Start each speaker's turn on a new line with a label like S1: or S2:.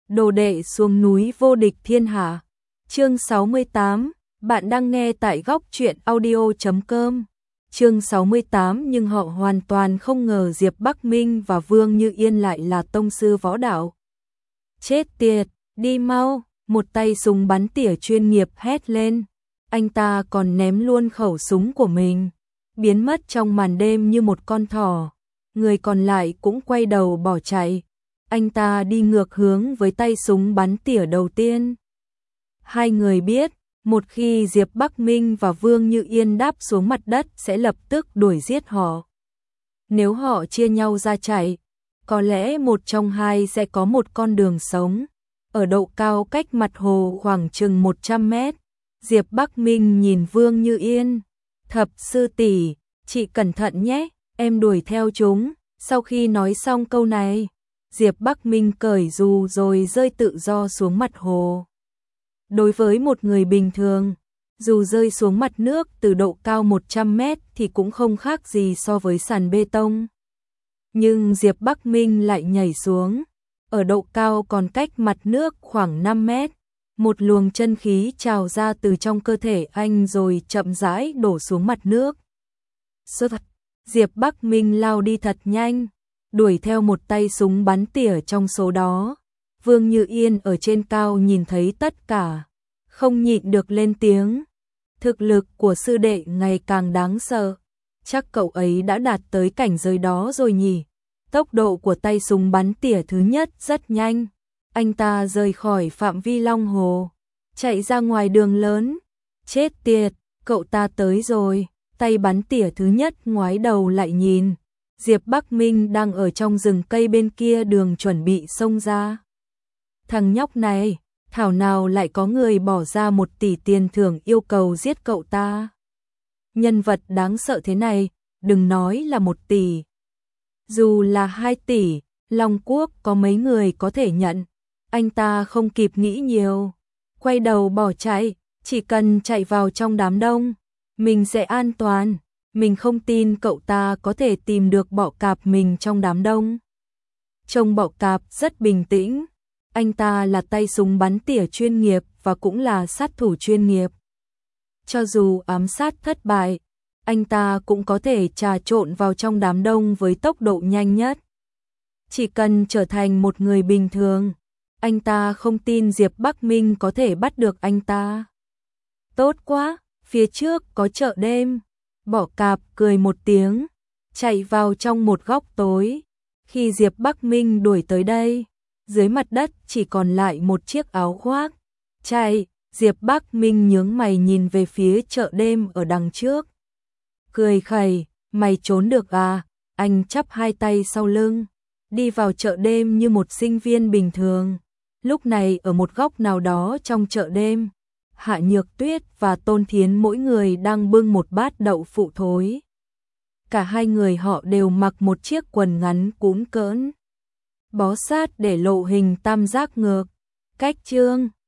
S1: Đồ đệ xuống núi vô địch thiên hạ. Chương 68, bạn đang nghe tại góc truyện audio.com. Chương 68, nhưng họ hoàn toàn không ngờ Diệp Bắc Minh và Vương Như Yên lại là tông sư võ đạo. Chết tiệt, đi mau, một tay súng bắn tỉa chuyên nghiệp hét lên. Anh ta còn ném luôn khẩu súng của mình, biến mất trong màn đêm như một con thỏ. Người còn lại cũng quay đầu bỏ chạy. Anh ta đi ngược hướng với tay súng bắn tỉa đầu tiên. Hai người biết, một khi Diệp Bắc Minh và Vương Như Yên đáp xuống mặt đất sẽ lập tức đuổi giết họ. Nếu họ chia nhau ra chạy, có lẽ một trong hai sẽ có một con đường sống. Ở độ cao cách mặt hồ khoảng chừng 100 mét, Diệp Bắc Minh nhìn Vương Như Yên. Thập sư tỷ, chị cẩn thận nhé, em đuổi theo chúng. Sau khi nói xong câu này, Diệp Bắc Minh cởi dù rồi rơi tự do xuống mặt hồ. Đối với một người bình thường, dù rơi xuống mặt nước từ độ cao 100 mét thì cũng không khác gì so với sàn bê tông. Nhưng Diệp Bắc Minh lại nhảy xuống, ở độ cao còn cách mặt nước khoảng 5 mét. Một luồng chân khí trào ra từ trong cơ thể anh rồi chậm rãi đổ xuống mặt nước. Diệp Bắc Minh lao đi thật nhanh, đuổi theo một tay súng bắn tỉa trong số đó. Vương Như Yên ở trên cao nhìn thấy tất cả, không nhịn được lên tiếng. Thực lực của sư đệ ngày càng đáng sợ, chắc cậu ấy đã đạt tới cảnh giới đó rồi nhỉ. Tốc độ của tay súng bắn tỉa thứ nhất rất nhanh. Anh ta rời khỏi phạm vi Long Hồ, chạy ra ngoài đường lớn. Chết tiệt, cậu ta tới rồi. Tay bắn tỉa thứ nhất ngoái đầu lại nhìn. Diệp Bắc Minh đang ở trong rừng cây bên kia đường chuẩn bị xông ra. Thằng nhóc này, thảo nào lại có người bỏ ra 1 tỷ tiền thưởng yêu cầu giết cậu ta. Nhân vật đáng sợ thế này, đừng nói là 1 tỷ. Dù là 2 tỷ, Long Quốc có mấy người có thể nhận. Anh ta không kịp nghĩ nhiều, quay đầu bỏ chạy. Chỉ cần chạy vào trong đám đông, mình sẽ an toàn. Mình không tin cậu ta có thể tìm được bọ cạp mình trong đám đông. Trông bọ cạp rất bình tĩnh. Anh ta là tay súng bắn tỉa chuyên nghiệp và cũng là sát thủ chuyên nghiệp. Cho dù ám sát thất bại, anh ta cũng có thể trà trộn vào trong đám đông với tốc độ nhanh nhất. Chỉ cần trở thành một người bình thường, anh ta không tin Diệp Bắc Minh có thể bắt được anh ta. Tốt quá, phía trước có chợ đêm. Bọ cạp cười một tiếng, chạy vào trong một góc tối. Khi Diệp Bắc Minh đuổi tới đây, dưới mặt đất chỉ còn lại một chiếc áo khoác. Chạy, Diệp Bắc Minh nhướng mày nhìn về phía chợ đêm ở đằng trước. Cười khẩy, mày trốn được à? Anh chắp hai tay sau lưng, đi vào chợ đêm như một sinh viên bình thường. Lúc này ở một góc nào đó trong chợ đêm, Hạ Nhược Tuyết và Tôn Thiến mỗi người đang bưng một bát đậu phụ thối. Cả hai người họ đều mặc một chiếc quần ngắn cũn cỡn, bó sát để lộ hình tam giác ngược. Cách chương